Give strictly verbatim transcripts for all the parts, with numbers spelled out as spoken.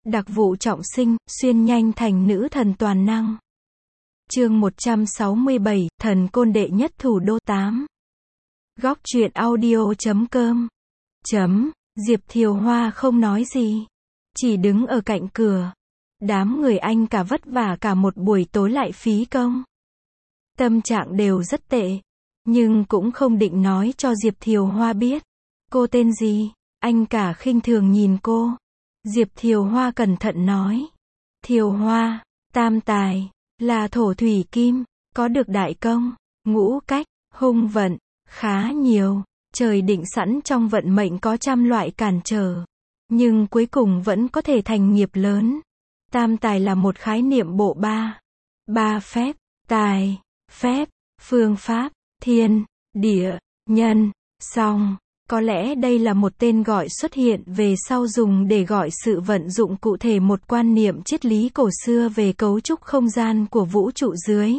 Đặc vụ trọng sinh, xuyên nhanh thành nữ thần toàn năng. Chương một trăm sáu mươi bảy, thần côn đệ nhất thủ đô tám. Góc truyện audio chấm com. Chấm, Diệp Thiều Hoa không nói gì. Chỉ đứng ở cạnh cửa. Đám người anh cả vất vả cả một buổi tối lại phí công. Tâm trạng đều rất tệ. Nhưng cũng không định nói cho Diệp Thiều Hoa biết. Cô tên gì? Anh cả khinh thường nhìn cô. Diệp Thiều Hoa cẩn thận nói. Thiều Hoa, tam tài, là thổ thủy kim, có được đại công, ngũ cách, hung vận, khá nhiều. Trời định sẵn trong vận mệnh có trăm loại cản trở. Nhưng cuối cùng vẫn có thể thành nghiệp lớn. Tam tài là một khái niệm bộ ba. Ba phép, tài, phép, phương pháp, thiên, địa, nhân, song. Có lẽ đây là một tên gọi xuất hiện về sau dùng để gọi sự vận dụng cụ thể một quan niệm triết lý cổ xưa về cấu trúc không gian của vũ trụ dưới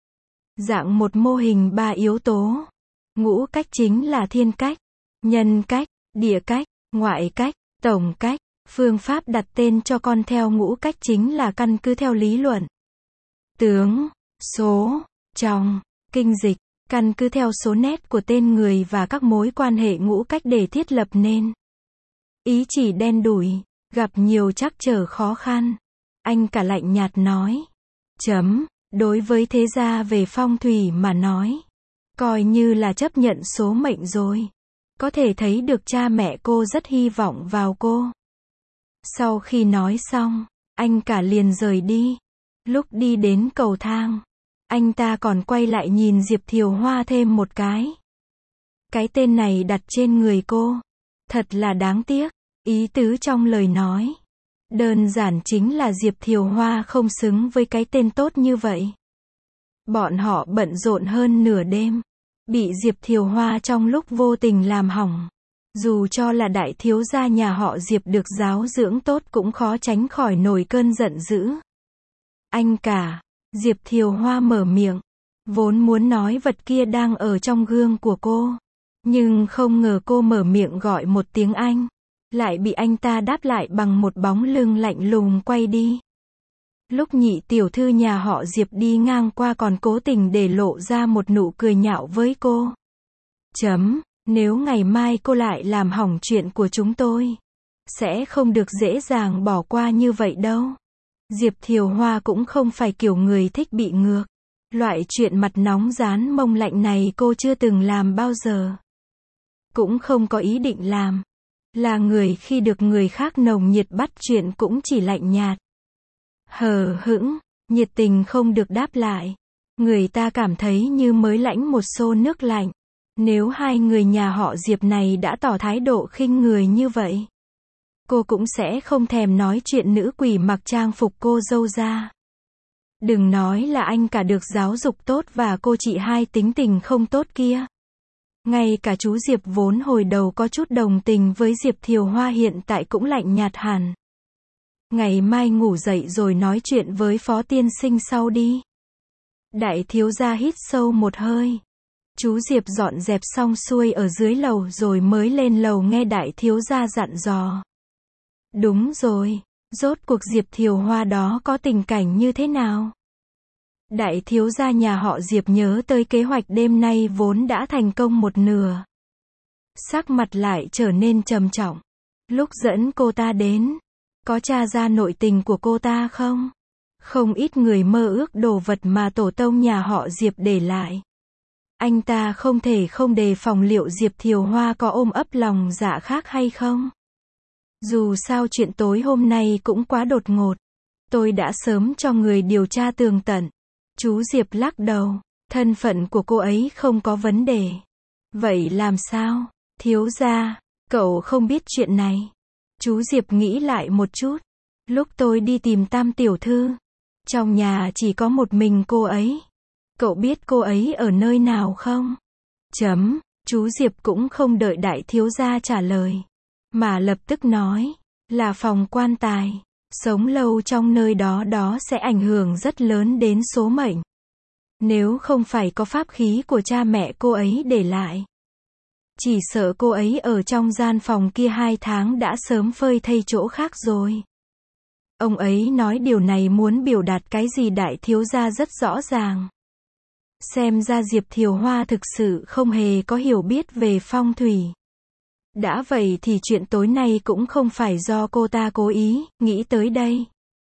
dạng một mô hình ba yếu tố. Ngũ cách chính là thiên cách, nhân cách, địa cách, ngoại cách, tổng cách. Phương pháp đặt tên cho con theo ngũ cách chính là căn cứ theo lý luận tướng, số, trong, kinh dịch. Căn cứ theo số nét của tên người và các mối quan hệ ngũ cách để thiết lập nên ý chỉ đen đủi, gặp nhiều trắc trở khó khăn. Anh cả lạnh nhạt nói. Chấm, đối với thế gia về phong thủy mà nói. Coi như là chấp nhận số mệnh rồi. Có thể thấy được cha mẹ cô rất hy vọng vào cô. Sau khi nói xong, anh cả liền rời đi. Lúc đi đến cầu thang, anh ta còn quay lại nhìn Diệp Thiều Hoa thêm một cái. Cái tên này đặt trên người cô. Thật là đáng tiếc. Ý tứ trong lời nói. Đơn giản chính là Diệp Thiều Hoa không xứng với cái tên tốt như vậy. Bọn họ bận rộn hơn nửa đêm. Bị Diệp Thiều Hoa trong lúc vô tình làm hỏng. Dù cho là đại thiếu gia nhà họ Diệp được giáo dưỡng tốt cũng khó tránh khỏi nổi cơn giận dữ. Anh cả. Diệp Thiều Hoa mở miệng. Vốn muốn nói vật kia đang ở trong gương của cô. Nhưng không ngờ cô mở miệng gọi một tiếng anh. Lại bị anh ta đáp lại bằng một bóng lưng lạnh lùng quay đi. Lúc nhị tiểu thư nhà họ Diệp đi ngang qua còn cố tình để lộ ra một nụ cười nhạo với cô. Chấm, nếu ngày mai cô lại làm hỏng chuyện của chúng tôi. Sẽ không được dễ dàng bỏ qua như vậy đâu. Diệp Thiều Hoa cũng không phải kiểu người thích bị ngược. Loại chuyện mặt nóng rán mông lạnh này cô chưa từng làm bao giờ. Cũng không có ý định làm. Là người khi được người khác nồng nhiệt bắt chuyện cũng chỉ lạnh nhạt. Hờ hững, nhiệt tình không được đáp lại. Người ta cảm thấy như mới lãnh một xô nước lạnh. Nếu hai người nhà họ Diệp này đã tỏ thái độ khinh người như vậy, cô cũng sẽ không thèm nói chuyện nữ quỷ mặc trang phục cô dâu ra. Đừng nói là anh cả được giáo dục tốt và cô chị hai tính tình không tốt kia. Ngay cả chú Diệp vốn hồi đầu có chút đồng tình với Diệp Thiều Hoa hiện tại cũng lạnh nhạt hẳn. Ngày mai ngủ dậy rồi nói chuyện với Phó tiên sinh sau đi. Đại thiếu gia hít sâu một hơi. Chú Diệp dọn dẹp xong xuôi ở dưới lầu rồi mới lên lầu nghe đại thiếu gia dặn dò. Đúng rồi, rốt cuộc Diệp Thiều Hoa đó có tình cảnh như thế nào? Đại thiếu gia nhà họ Diệp nhớ tới kế hoạch đêm nay vốn đã thành công một nửa. Sắc mặt lại trở nên trầm trọng. Lúc dẫn cô ta đến, có tra ra nội tình của cô ta không? Không ít người mơ ước đồ vật mà tổ tông nhà họ Diệp để lại. Anh ta không thể không đề phòng liệu Diệp Thiều Hoa có ôm ấp lòng dạ khác hay không? Dù sao chuyện tối hôm nay cũng quá đột ngột. Tôi đã sớm cho người điều tra tường tận. Chú Diệp lắc đầu. Thân phận của cô ấy không có vấn đề. Vậy làm sao? Thiếu gia, cậu không biết chuyện này. Chú Diệp nghĩ lại một chút. Lúc tôi đi tìm Tam tiểu thư, trong nhà chỉ có một mình cô ấy. Cậu biết cô ấy ở nơi nào không? Chấm, chú Diệp cũng không đợi đại thiếu gia trả lời. Mà lập tức nói, là phòng quan tài. Sống lâu trong nơi đó đó sẽ ảnh hưởng rất lớn đến số mệnh. Nếu không phải có pháp khí của cha mẹ cô ấy để lại. Chỉ sợ cô ấy ở trong gian phòng kia hai tháng đã sớm phơi thây chỗ khác rồi. Ông ấy nói điều này muốn biểu đạt cái gì đại thiếu gia rất rõ ràng. Xem ra Diệp Thiều Hoa thực sự không hề có hiểu biết về phong thủy. Đã vậy thì chuyện tối nay cũng không phải do cô ta cố ý, nghĩ tới đây.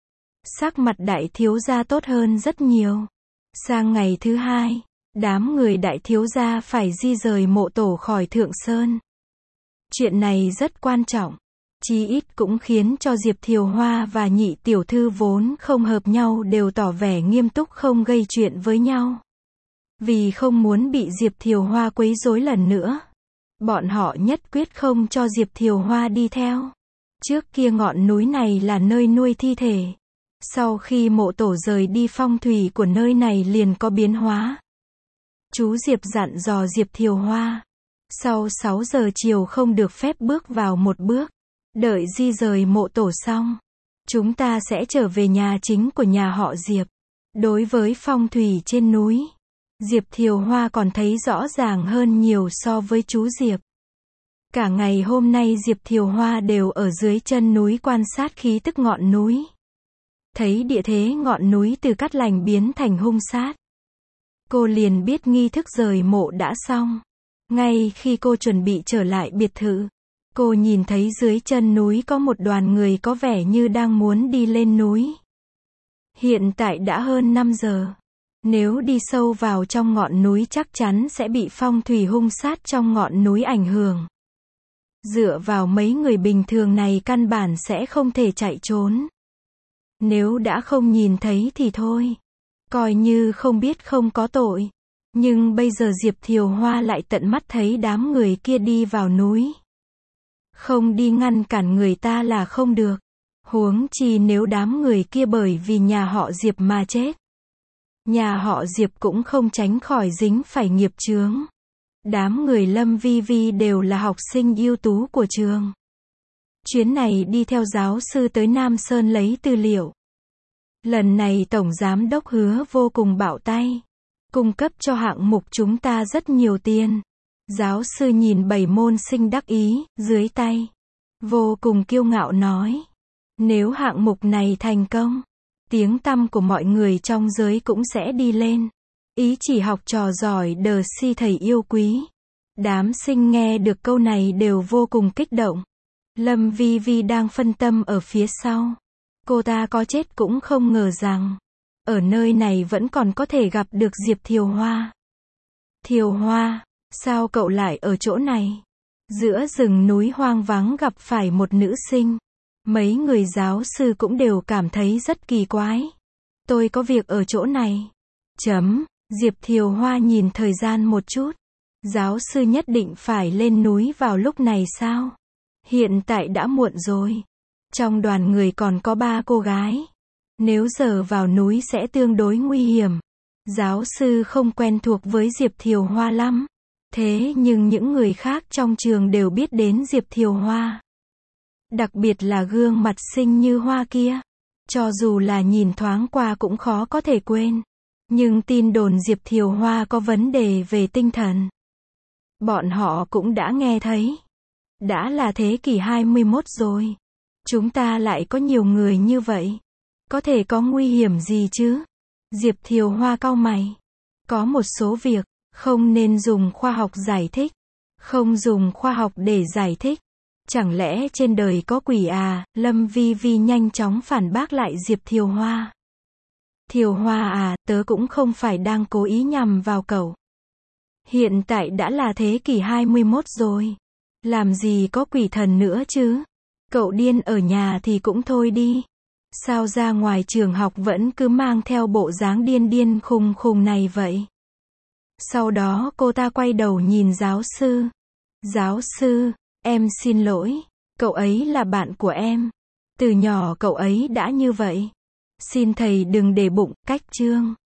Sắc mặt đại thiếu gia tốt hơn rất nhiều. Sang ngày thứ hai, đám người đại thiếu gia phải di rời mộ tổ khỏi Thượng Sơn. Chuyện này rất quan trọng. Chí ít cũng khiến cho Diệp Thiều Hoa và nhị tiểu thư vốn không hợp nhau đều tỏ vẻ nghiêm túc không gây chuyện với nhau. Vì không muốn bị Diệp Thiều Hoa quấy rối lần nữa, bọn họ nhất quyết không cho Diệp Thiều Hoa đi theo. Trước kia ngọn núi này là nơi nuôi thi thể. Sau khi mộ tổ rời đi phong thủy của nơi này liền có biến hóa. Chú Diệp dặn dò Diệp Thiều Hoa. Sau sáu giờ chiều không được phép bước vào một bước. Đợi di rời mộ tổ xong, chúng ta sẽ trở về nhà chính của nhà họ Diệp. Đối với phong thủy trên núi, Diệp Thiều Hoa còn thấy rõ ràng hơn nhiều so với chú Diệp. Cả ngày hôm nay Diệp Thiều Hoa đều ở dưới chân núi quan sát khí tức ngọn núi. Thấy địa thế ngọn núi từ cát lành biến thành hung sát. Cô liền biết nghi thức rời mộ đã xong. Ngay khi cô chuẩn bị trở lại biệt thự, cô nhìn thấy dưới chân núi có một đoàn người có vẻ như đang muốn đi lên núi. Hiện tại đã hơn năm giờ. Nếu đi sâu vào trong ngọn núi chắc chắn sẽ bị phong thủy hung sát trong ngọn núi ảnh hưởng. Dựa vào mấy người bình thường này căn bản sẽ không thể chạy trốn. Nếu đã không nhìn thấy thì thôi. Coi như không biết không có tội. Nhưng bây giờ Diệp Thiều Hoa lại tận mắt thấy đám người kia đi vào núi. Không đi ngăn cản người ta là không được. Huống chi nếu đám người kia bởi vì nhà họ Diệp mà chết. Nhà họ Diệp cũng không tránh khỏi dính phải nghiệp chướng. Đám người Lâm Vi Vi đều là học sinh ưu tú của trường. Chuyến này đi theo giáo sư tới Nam Sơn lấy tư liệu. Lần này Tổng Giám Đốc hứa vô cùng bạo tay. Cung cấp cho hạng mục chúng ta rất nhiều tiền. Giáo sư nhìn bảy môn sinh đắc ý, dưới tay. Vô cùng kiêu ngạo nói. Nếu hạng mục này thành công, tiếng tăm của mọi người trong giới cũng sẽ đi lên. Ý chỉ học trò giỏi đờ si thầy yêu quý. Đám sinh nghe được câu này đều vô cùng kích động. Lâm Vi Vi đang phân tâm ở phía sau. Cô ta có chết cũng không ngờ rằng, ở nơi này vẫn còn có thể gặp được Diệp Thiều Hoa. Thiều Hoa, sao cậu lại ở chỗ này? Giữa rừng núi hoang vắng gặp phải một nữ sinh. Mấy người giáo sư cũng đều cảm thấy rất kỳ quái. Tôi có việc ở chỗ này. Chấm, Diệp Thiều Hoa nhìn thời gian một chút. Giáo sư nhất định phải lên núi vào lúc này sao? Hiện tại đã muộn rồi. Trong đoàn người còn có ba cô gái. Nếu giờ vào núi sẽ tương đối nguy hiểm. Giáo sư không quen thuộc với Diệp Thiều Hoa lắm. Thế nhưng những người khác trong trường đều biết đến Diệp Thiều Hoa. Đặc biệt là gương mặt xinh như hoa kia. Cho dù là nhìn thoáng qua cũng khó có thể quên. Nhưng tin đồn Diệp Thiều Hoa có vấn đề về tinh thần. Bọn họ cũng đã nghe thấy. Đã là thế kỷ hai mươi mốt rồi. Chúng ta lại có nhiều người như vậy. Có thể có nguy hiểm gì chứ? Diệp Thiều Hoa cau mày. Có một số việc, không nên dùng khoa học giải thích. Không dùng khoa học để giải thích. Chẳng lẽ trên đời có quỷ à? Lâm Vi Vi nhanh chóng phản bác lại Diệp Thiều Hoa. Thiều Hoa à, tớ cũng không phải đang cố ý nhằm vào cậu. Hiện tại đã là thế kỷ hai mươi mốt rồi. Làm gì có quỷ thần nữa chứ? Cậu điên ở nhà thì cũng thôi đi. Sao ra ngoài trường học vẫn cứ mang theo bộ dáng điên điên khùng khùng này vậy? Sau đó cô ta quay đầu nhìn giáo sư. Giáo sư, em xin lỗi. Cậu ấy là bạn của em. Từ nhỏ cậu ấy đã như vậy. Xin thầy đừng để bụng, cách chương.